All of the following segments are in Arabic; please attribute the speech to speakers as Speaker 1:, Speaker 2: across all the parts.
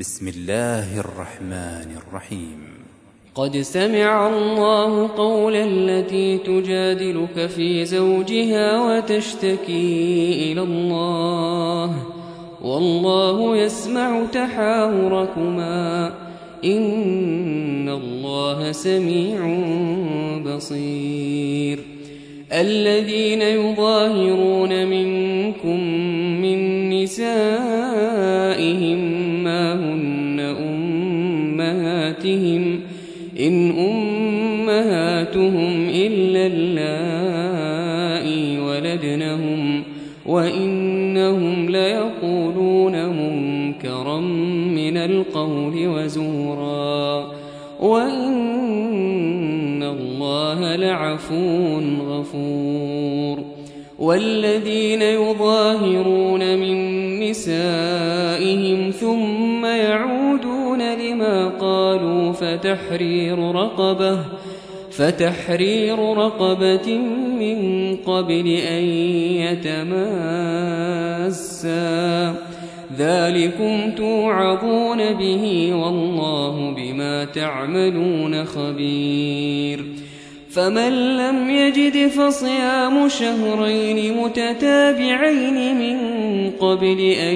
Speaker 1: بسم الله الرحمن الرحيم.
Speaker 2: قد سمع الله قول التي تجادلك في زوجها وتشتكي إلى الله والله يسمع تحاوركما إن الله سميع بصير. الذين يظاهرون منكم من نسائهم ما هن أمهاتهم إن أمهاتهم إلا اللائي ولدنهم وإنهم ليقولون منكرا من القول وزورا وإن الله لعفو غفور. والذين يظاهرون من نسائهم ثم يعودون لما قالوا فتحرير رقبة من قبل أن يتماسا ذلكم توعظون به والله بما تعملون خبير. فمن لم يجد فصيام شهرين متتابعين من قبل أن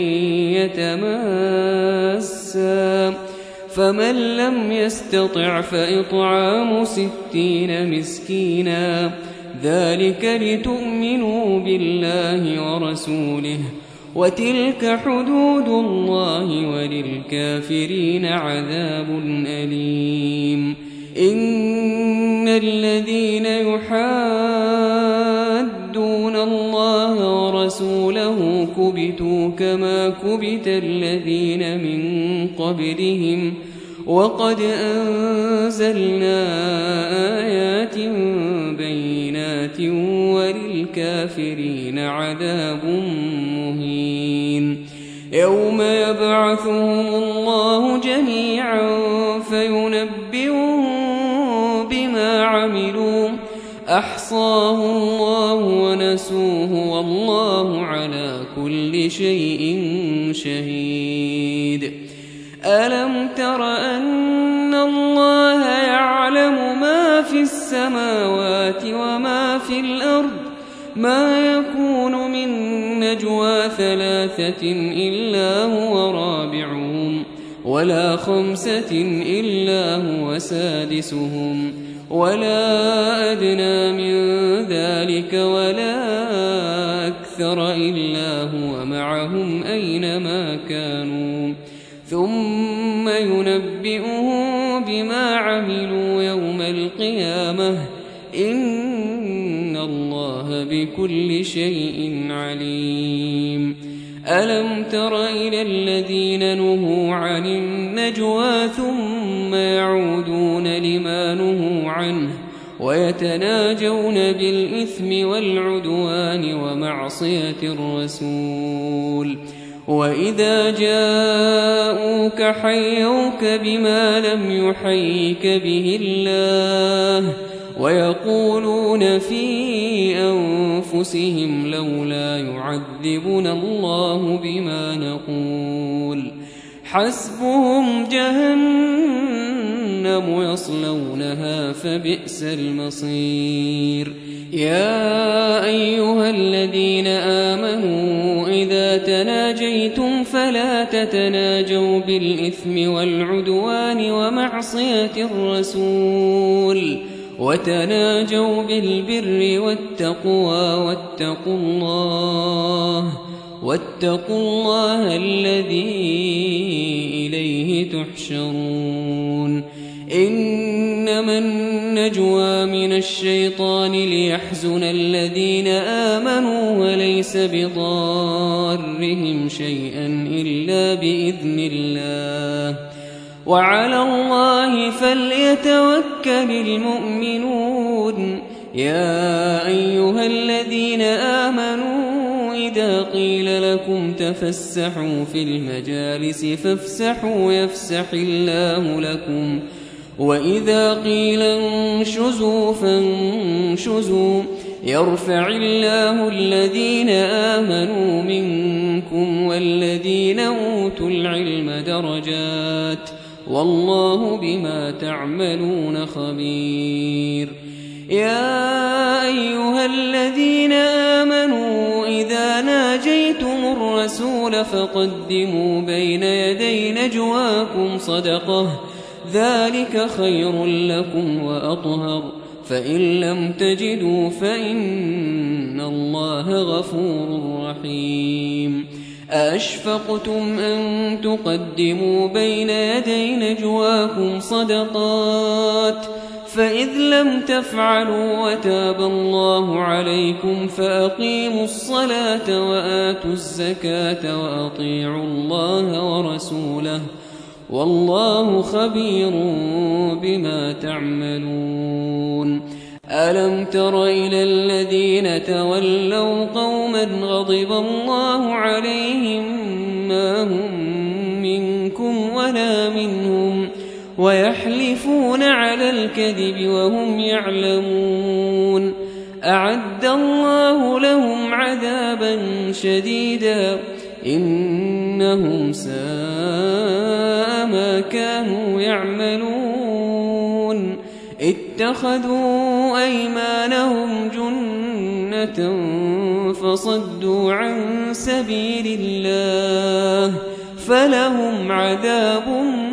Speaker 2: يتماسا فمن لم يستطع فإطعام 60 مسكينا ذلك لتؤمنوا بالله ورسوله وتلك حدود الله وللكافرين عذاب أليم. إن الذين يحادون الله ورسوله كبتوا كما كبت الذين من قبلهم وقد أنزلنا آيات بينات وللكافرين عذاب مهين. يوم يبعثهم الله جميعا فينبئهم بما عملوا أحصاه الله ونسوه والله على كل شيء شهيد. ألم تر أن الله يعلم ما في السماوات وما في الأرض ما يكون من نجوى 3 إلا هو رابعهم ولا 5 إلا هو سادسهم ولا أدنى من ذلك ولا أكثر إلا هو معهم أينما كانوا ثم ينبئهم بما عملوا يوم القيامة إن الله بكل شيء عليم. ألم تر إلى الذين نهوا عن النجوى ثم يعودون لما نهوا عنه ويتناجون بالإثم والعدوان ومعصية الرسول وإذا جاءوك حيوك بما لم يحيك به الله ويقولون في أنفسهم لولا يعذبنا الله بما نقول حسبهم جهنم يصلونها فبئس المصير. يا أيها الذين آمنوا إذا تناجيتم فلا تتناجوا بالإثم والعدوان ومعصية الرسول وتناجوا بالبر والتقوى واتقوا الله الذي إليه تحشرون. إنما النجوى من الشيطان ليحزن الذين آمنوا وليس بضارهم شيئا إلا بإذن الله وعلى الله فليتوكل المؤمنون. يا أيها الذين آمنوا إذا قيل لكم تفسحوا في المجالس فافسحوا يفسح الله لكم وإذا قيل انشزوا فانشزوا يرفع الله الذين آمنوا منكم والذين أوتوا العلم درجات والله بما تعملون خبير. يا أيها الذين آمنوا إذا ناجيتم الرسول فقدموا بين يدي نجواكم صدقة ذلك خير لكم وأطهر فإن لم تجدوا فإن الله غفور رحيم. أأشفقتم أن تقدموا بين يدي نجواكم صدقات فإذ لم تفعلوا وتاب الله عليكم فأقيموا الصلاة وآتوا الزكاة وأطيعوا الله ورسوله والله خبير بما تعملون. ألم تر إلى الذين تولوا قوما غضب الله عليهم ما هم منكم ولا منهم ويحلفون على الكذب وهم يعلمون أعد الله لهم عذابا شديدا إنهم ساء ما كانوا يعملون. اتخذوا أيمانهم جنة فصدوا عن سبيل الله فلهم عذاب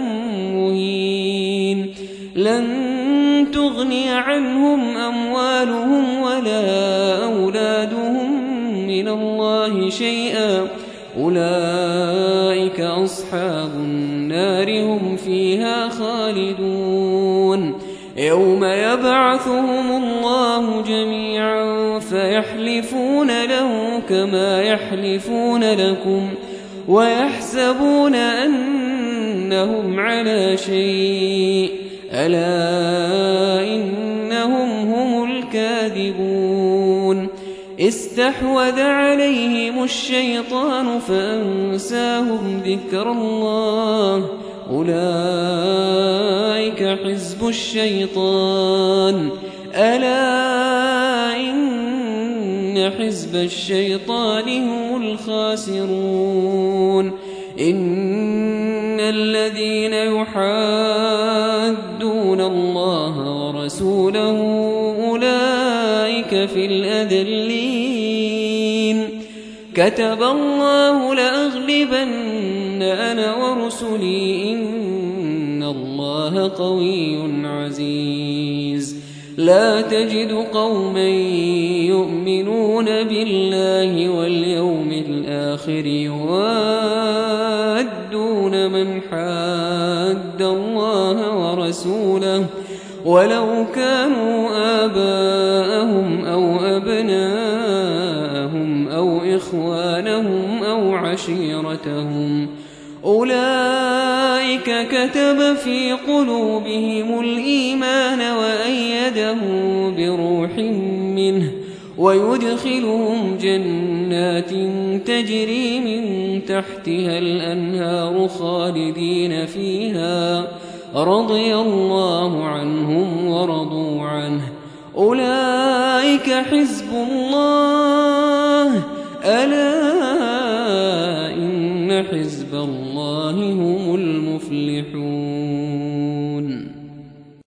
Speaker 2: مهين. لن تغني عنهم أموالهم ولا أولادهم من الله شيئا أولئك أصحاب النار هم فيها خالدون. يوم يبعثهم الله جميعا فيحلفون له كما يحلفون لكم ويحسبون أنهم على شيء ألا إنهم هم الكاذبون. استحوذ عليهم الشيطان فأنساهم ذكر الله أولئك حزب الشيطان ألا إن حزب الشيطان هم الخاسرون. إن الذين يحادون الله ورسوله أولئك في الأذلين. كتب الله لأغلبن أنا ورسلي إن الله قوي عزيز. لا تجد قوما يؤمنون بالله واليوم الآخر يوادون من حاد الله ورسوله ولو كانوا آباءهم أو أبناءهم أو إخوانهم أو عشيرتهم أولئك كتب في قلوبهم الإيمان وأيدهم بروح منه ويدخلهم جنات تجري من تحتها الأنهار خالدين فيها رضي الله عنهم ورضوا عنه أولئك حزب الله ألا إن حزب الله هم